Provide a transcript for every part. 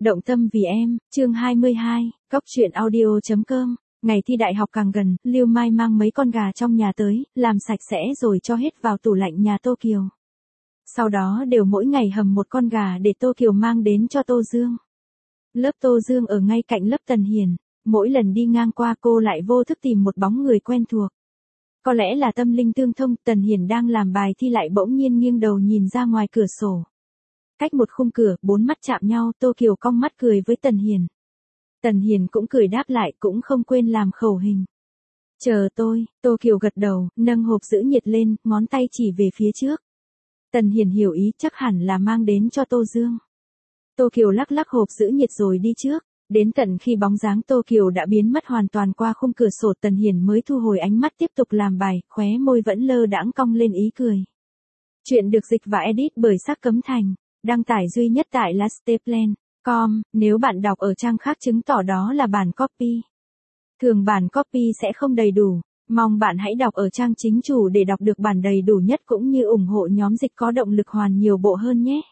Động tâm vì em, chương 22, Cóc truyện audio.com. Ngày thi đại học càng gần, Lưu Mai mang mấy con gà trong nhà tới, làm sạch sẽ rồi cho hết vào tủ lạnh nhà Tô Kiều. Sau đó đều mỗi ngày hầm một con gà để Tô Kiều mang đến cho Tô Dương. Lớp Tô Dương ở ngay cạnh lớp Tần Hiền, mỗi lần đi ngang qua cô lại vô thức tìm một bóng người quen thuộc. Có lẽ là tâm linh tương thông, Tần Hiền đang làm bài thi lại bỗng nhiên nghiêng đầu nhìn ra ngoài cửa sổ. Cách một khung cửa, bốn mắt chạm nhau, Tô Kiều cong mắt cười với Tần Hiền. Tần Hiền cũng cười đáp lại, cũng không quên làm khẩu hình. Chờ tôi, Tô Kiều gật đầu, nâng hộp giữ nhiệt lên, ngón tay chỉ về phía trước. Tần Hiền hiểu ý, chắc hẳn là mang đến cho Tô Dương. Tô Kiều lắc lắc hộp giữ nhiệt rồi đi trước. Đến tận khi bóng dáng Tô Kiều đã biến mất hoàn toàn qua khung cửa sổ, Tần Hiền mới thu hồi ánh mắt tiếp tục làm bài, khóe môi vẫn lơ đãng cong lên ý cười. Chuyện được dịch và edit bởi Sắc Cấm Thành. Đăng tải duy nhất tại lasteplan.com, nếu bạn đọc ở trang khác chứng tỏ đó là bản copy. Thường bản copy sẽ không đầy đủ, mong bạn hãy đọc ở trang chính chủ để đọc được bản đầy đủ nhất cũng như ủng hộ nhóm dịch có động lực hoàn nhiều bộ hơn nhé.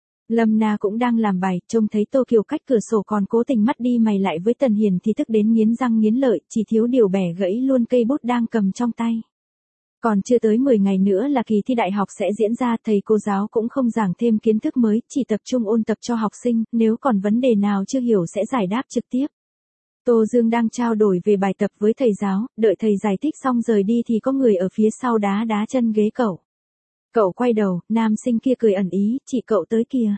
Lâm Na cũng đang làm bài, trông thấy Tô Kiều cách cửa sổ còn cố tình mắt đi mày lại với Tần Hiền thì tức đến nghiến răng nghiến lợi, chỉ thiếu điều bẻ gãy luôn cây bút đang cầm trong tay. Còn chưa tới 10 ngày nữa là kỳ thi đại học sẽ diễn ra, thầy cô giáo cũng không giảng thêm kiến thức mới, chỉ tập trung ôn tập cho học sinh, nếu còn vấn đề nào chưa hiểu sẽ giải đáp trực tiếp. Tô Dương đang trao đổi về bài tập với thầy giáo, đợi thầy giải thích xong rời đi thì có người ở phía sau đá đá chân ghế cậu. Cậu quay đầu, nam sinh kia cười ẩn ý, chị cậu tới kìa.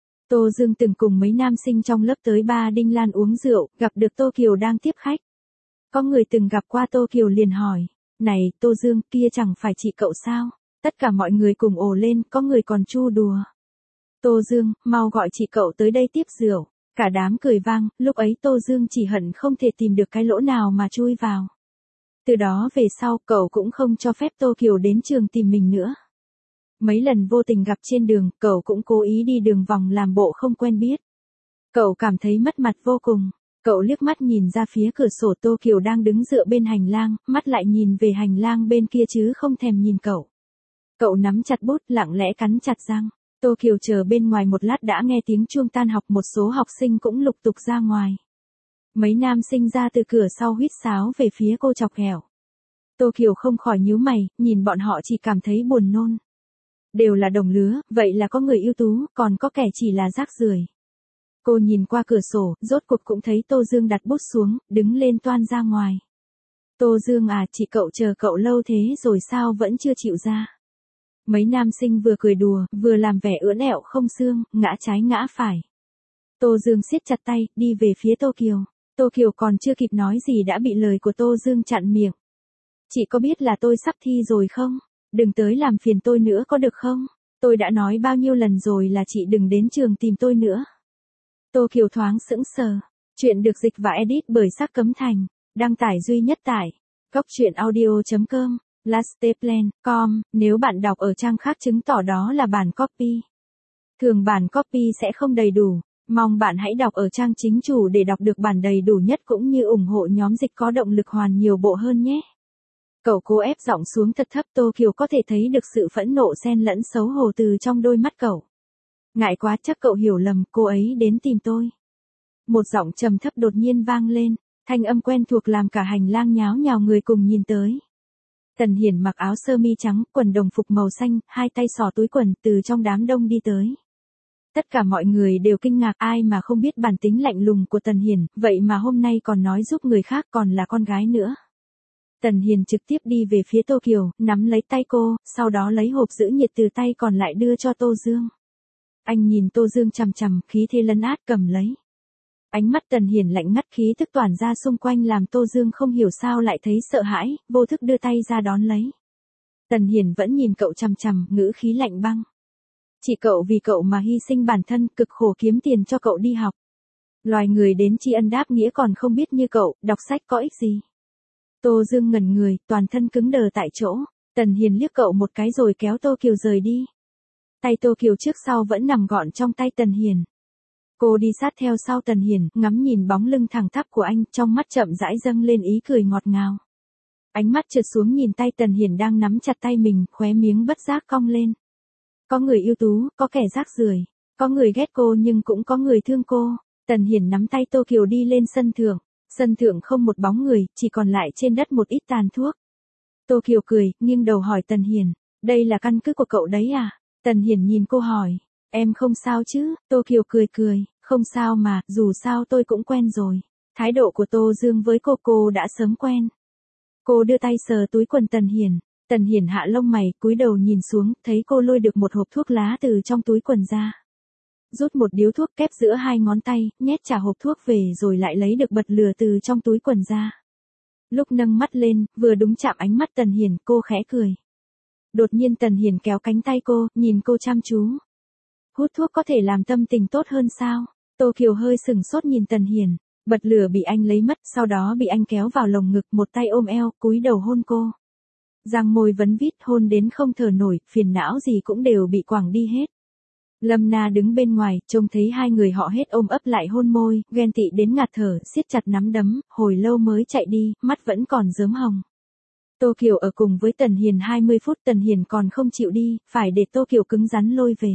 Tô Dương từng cùng mấy nam sinh trong lớp tới Ba Đinh Lan uống rượu, gặp được Tô Kiều đang tiếp khách. Có người từng gặp qua Tô Kiều liền hỏi. Này, Tô Dương, kia chẳng phải chị cậu sao? Tất cả mọi người cùng ồ lên, có người còn chu đùa. Tô Dương, mau gọi chị cậu tới đây tiếp rượu. Cả đám cười vang, lúc ấy Tô Dương chỉ hận không thể tìm được cái lỗ nào mà chui vào. Từ đó về sau, cậu cũng không cho phép Tô Kiều đến trường tìm mình nữa. Mấy lần vô tình gặp trên đường, cậu cũng cố ý đi đường vòng làm bộ không quen biết. Cậu cảm thấy mất mặt vô cùng. Cậu liếc mắt nhìn ra phía cửa sổ, Tô Kiều đang đứng dựa bên hành lang, mắt lại nhìn về hành lang bên kia chứ không thèm nhìn cậu. Cậu nắm chặt bút, lặng lẽ cắn chặt răng. Tô Kiều chờ bên ngoài một lát đã nghe tiếng chuông tan học, một số học sinh cũng lục tục ra ngoài. Mấy nam sinh ra từ cửa sau huýt sáo về phía cô chọc ghẹo. Tô Kiều không khỏi nhíu mày, nhìn bọn họ chỉ cảm thấy buồn nôn. Đều là đồng lứa, vậy là có người ưu tú, còn có kẻ chỉ là rác rưởi. Cô nhìn qua cửa sổ, rốt cuộc cũng thấy Tô Dương đặt bút xuống, đứng lên toan ra ngoài. Tô Dương à, chị cậu chờ cậu lâu thế rồi sao vẫn chưa chịu ra. Mấy nam sinh vừa cười đùa, vừa làm vẻ ưỡn ẹo không xương, ngã trái ngã phải. Tô Dương siết chặt tay, đi về phía Tô Kiều. Tô Kiều còn chưa kịp nói gì đã bị lời của Tô Dương chặn miệng. Chị có biết là tôi sắp thi rồi không? Đừng tới làm phiền tôi nữa có được không? Tôi đã nói bao nhiêu lần rồi là chị đừng đến trường tìm tôi nữa. Tô Kiều thoáng sững sờ. Chuyện được dịch và edit bởi Sắc Cấm Thành. Đăng tải duy nhất tại Cóc truyện audio.com, lasteplan.com, nếu bạn đọc ở trang khác chứng tỏ đó là bản copy. Thường bản copy sẽ không đầy đủ, mong bạn hãy đọc ở trang chính chủ để đọc được bản đầy đủ nhất cũng như ủng hộ nhóm dịch có động lực hoàn nhiều bộ hơn nhé. Cậu cố ép giọng xuống thật thấp, Tô Kiều có thể thấy được sự phẫn nộ xen lẫn xấu hổ từ trong đôi mắt cậu. Ngại quá, chắc cậu hiểu lầm, cô ấy đến tìm tôi. Một giọng trầm thấp đột nhiên vang lên, thanh âm quen thuộc làm cả hành lang nháo nhào người cùng nhìn tới. Tần Hiển mặc áo sơ mi trắng, quần đồng phục màu xanh, hai tay xỏ túi quần, từ trong đám đông đi tới. Tất cả mọi người đều kinh ngạc, ai mà không biết bản tính lạnh lùng của Tần Hiển, vậy mà hôm nay còn nói giúp người khác, còn là con gái nữa. Tần Hiền trực tiếp đi về phía Tô Kiều, nắm lấy tay cô, sau đó lấy hộp giữ nhiệt từ tay còn lại đưa cho Tô Dương. Anh nhìn Tô Dương chằm chằm, khí thế lấn át cầm lấy. Ánh mắt Tần Hiền lạnh ngắt, khí tức tỏa ra xung quanh làm Tô Dương không hiểu sao lại thấy sợ hãi, vô thức đưa tay ra đón lấy. Tần Hiền vẫn nhìn cậu chằm chằm, ngữ khí lạnh băng. Chỉ cậu vì cậu mà hy sinh bản thân, cực khổ kiếm tiền cho cậu đi học. Loài người đến tri ân đáp nghĩa còn không biết như cậu, đọc sách có ích gì. Tô Dương ngẩn người, toàn thân cứng đờ tại chỗ. Tần Hiền liếc cậu một cái rồi kéo Tô Kiều rời đi. Tay Tô Kiều trước sau vẫn nằm gọn trong tay Tần Hiền. Cô đi sát theo sau Tần Hiền, ngắm nhìn bóng lưng thẳng tắp của anh, trong mắt chậm rãi dâng lên ý cười ngọt ngào. Ánh mắt trượt xuống nhìn tay Tần Hiền đang nắm chặt tay mình, khóe miếng bất giác cong lên. Có người ưu tú, có kẻ rác rưởi, có người ghét cô nhưng cũng có người thương cô. Tần Hiền nắm tay Tô Kiều đi lên sân thượng. Sân thượng không một bóng người, chỉ còn lại trên đất một ít tàn thuốc. Tô Kiều cười, nghiêng đầu hỏi Tần Hiền, đây là căn cứ của cậu đấy à? Tần Hiền nhìn cô hỏi, em không sao chứ? Tô Kiều cười cười, không sao mà, dù sao tôi cũng quen rồi. Thái độ của Tô Dương với cô đã sớm quen. Cô đưa tay sờ túi quần Tần Hiền. Tần Hiền hạ lông mày, cúi đầu nhìn xuống, thấy cô lôi được một hộp thuốc lá từ trong túi quần ra. Rút một điếu thuốc kép giữa hai ngón tay, nhét trả hộp thuốc về rồi lại lấy được bật lửa từ trong túi quần ra. Lúc nâng mắt lên, vừa đúng chạm ánh mắt Tần Hiền, cô khẽ cười. Đột nhiên Tần Hiền kéo cánh tay cô, nhìn cô chăm chú. Hút thuốc có thể làm tâm tình tốt hơn sao? Tô Kiều hơi sừng sốt nhìn Tần Hiền. Bật lửa bị anh lấy mất, sau đó bị anh kéo vào lồng ngực, một tay ôm eo, cúi đầu hôn cô. Răng môi vấn vít, hôn đến không thở nổi, phiền não gì cũng đều bị quẳng đi hết. Lâm Na đứng bên ngoài, trông thấy hai người họ hết ôm ấp lại hôn môi, ghen tị đến ngạt thở, siết chặt nắm đấm, hồi lâu mới chạy đi, mắt vẫn còn rớm hồng. Tô Kiều ở cùng với Tần Hiền 20 phút, Tần Hiền còn không chịu đi, phải để Tô Kiều cứng rắn lôi về.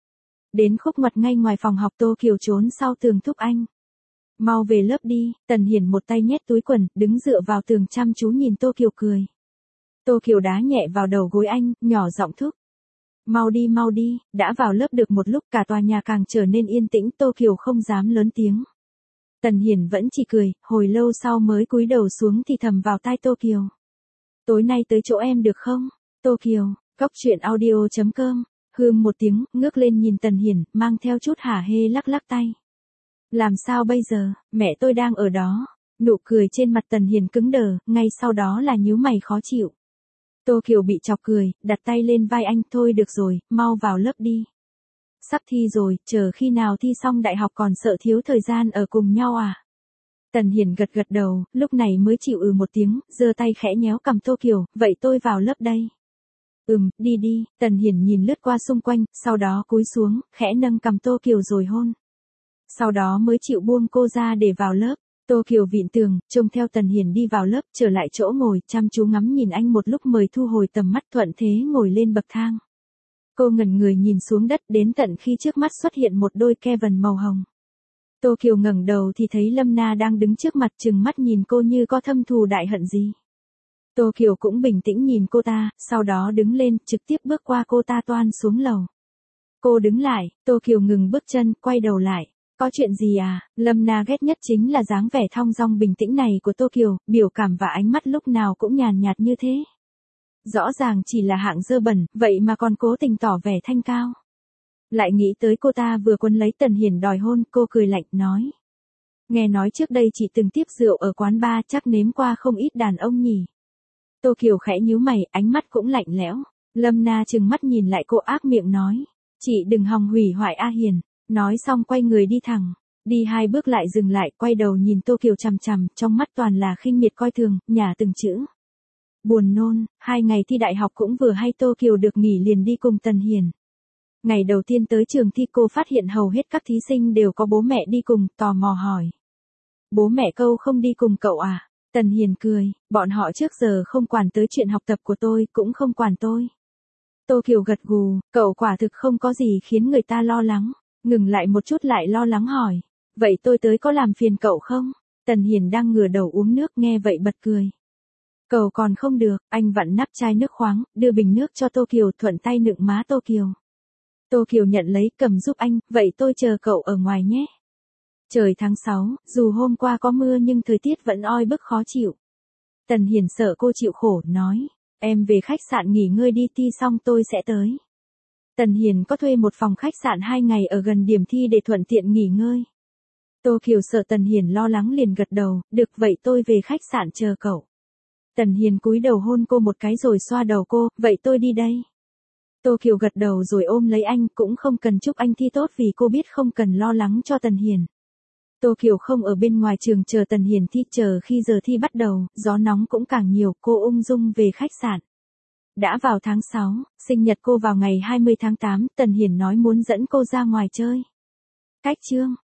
Đến khúc ngoặt ngay ngoài phòng học, Tô Kiều trốn sau tường thúc anh. Mau về lớp đi. Tần Hiền một tay nhét túi quần, đứng dựa vào tường chăm chú nhìn Tô Kiều cười. Tô Kiều đá nhẹ vào đầu gối anh, nhỏ giọng thúc. Mau đi, đã vào lớp được một lúc, cả tòa nhà càng trở nên yên tĩnh, Tô Kiều không dám lớn tiếng. Tần Hiền vẫn chỉ cười, hồi lâu sau mới cúi đầu xuống thì thầm vào tai Tô Kiều. Tối nay tới chỗ em được không? Tô Kiều, coctruyện.audio.com. Hương một tiếng, ngước lên nhìn Tần Hiền, mang theo chút hả hê lắc lắc tay. Làm sao bây giờ, mẹ tôi đang ở đó. Nụ cười trên mặt Tần Hiền cứng đờ, ngay sau đó là nhíu mày khó chịu. Tô Kiều bị chọc cười, đặt tay lên vai anh, thôi được rồi, mau vào lớp đi. Sắp thi rồi, chờ khi nào thi xong đại học còn sợ thiếu thời gian ở cùng nhau à? Tần Hiền gật gật đầu, lúc này mới chịu một tiếng, giơ tay khẽ nhéo cằm Tô Kiều, vậy tôi vào lớp đây. Đi, Tần Hiền nhìn lướt qua xung quanh, sau đó cúi xuống, khẽ nâng cằm Tô Kiều rồi hôn. Sau đó mới chịu buông cô ra để vào lớp. Tô Kiều vịn tường, trông theo Tần Hiền đi vào lớp, trở lại chỗ ngồi, chăm chú ngắm nhìn anh một lúc mới thu hồi tầm mắt, thuận thế ngồi lên bậc thang. Cô ngẩn người nhìn xuống đất, đến tận khi trước mắt xuất hiện một đôi Kevin màu hồng. Tô Kiều ngẩng đầu thì thấy Lâm Na đang đứng trước mặt, trừng mắt nhìn cô như có thâm thù đại hận gì. Tô Kiều cũng bình tĩnh nhìn cô ta, sau đó đứng lên, trực tiếp bước qua cô ta toan xuống lầu. Cô đứng lại, Tô Kiều ngừng bước chân, quay đầu lại. Có chuyện gì à? Lâm Na ghét nhất chính là dáng vẻ thong dong bình tĩnh này của Tô Kiều, biểu cảm và ánh mắt lúc nào cũng nhàn nhạt như thế. Rõ ràng chỉ là hạng dơ bẩn, vậy mà còn cố tình tỏ vẻ thanh cao. Lại nghĩ tới cô ta vừa quấn lấy Tần Hiền đòi hôn, cô cười lạnh, nói. Nghe nói trước đây chị từng tiếp rượu ở quán bar, chắc nếm qua không ít đàn ông nhỉ. Tô Kiều khẽ nhíu mày, ánh mắt cũng lạnh lẽo. Lâm Na trừng mắt nhìn lại cô, ác miệng nói. Chị đừng hòng hủy hoại A Hiền. Nói xong quay người đi thẳng. Đi 2 bước lại dừng lại, quay đầu nhìn Tô Kiều chằm chằm, trong mắt toàn là khinh miệt coi thường, nhả từng chữ. Buồn nôn, 2 ngày thi đại học cũng vừa hay, Tô Kiều được nghỉ liền đi cùng Tần Hiền. Ngày đầu tiên tới trường thi, cô phát hiện hầu hết các thí sinh đều có bố mẹ đi cùng, tò mò hỏi. Bố mẹ câu không đi cùng cậu à? Tần Hiền cười, bọn họ trước giờ không quản tới chuyện học tập của tôi, cũng không quản tôi. Tô Kiều gật gù, cậu quả thực không có gì khiến người ta lo lắng. Ngừng lại một chút lại lo lắng hỏi. Vậy tôi tới có làm phiền cậu không? Tần Hiền đang ngửa đầu uống nước, nghe vậy bật cười. Cậu còn không được, anh vặn nắp chai nước khoáng, đưa bình nước cho Tô Kiều, thuận tay nựng má Tô Kiều. Tô Kiều nhận lấy, cầm giúp anh, vậy tôi chờ cậu ở ngoài nhé. Trời tháng 6, dù hôm qua có mưa nhưng thời tiết vẫn oi bức khó chịu. Tần Hiền sợ cô chịu khổ, nói. Em về khách sạn nghỉ ngơi đi, thi xong tôi sẽ tới. Tần Hiền có thuê một phòng khách sạn 2 ngày ở gần điểm thi để thuận tiện nghỉ ngơi. Tô Kiều sợ Tần Hiền lo lắng liền gật đầu, được vậy tôi về khách sạn chờ cậu. Tần Hiền cúi đầu hôn cô một cái rồi xoa đầu cô, vậy tôi đi đây. Tô Kiều gật đầu rồi ôm lấy anh, cũng không cần chúc anh thi tốt vì cô biết không cần lo lắng cho Tần Hiền. Tô Kiều không ở bên ngoài trường chờ Tần Hiền thi, chờ khi giờ thi bắt đầu, gió nóng cũng càng nhiều, cô ung dung về khách sạn. Đã vào tháng 6, sinh nhật cô vào ngày 20 tháng 8, Tần Hiền nói muốn dẫn cô ra ngoài chơi. Cách chương.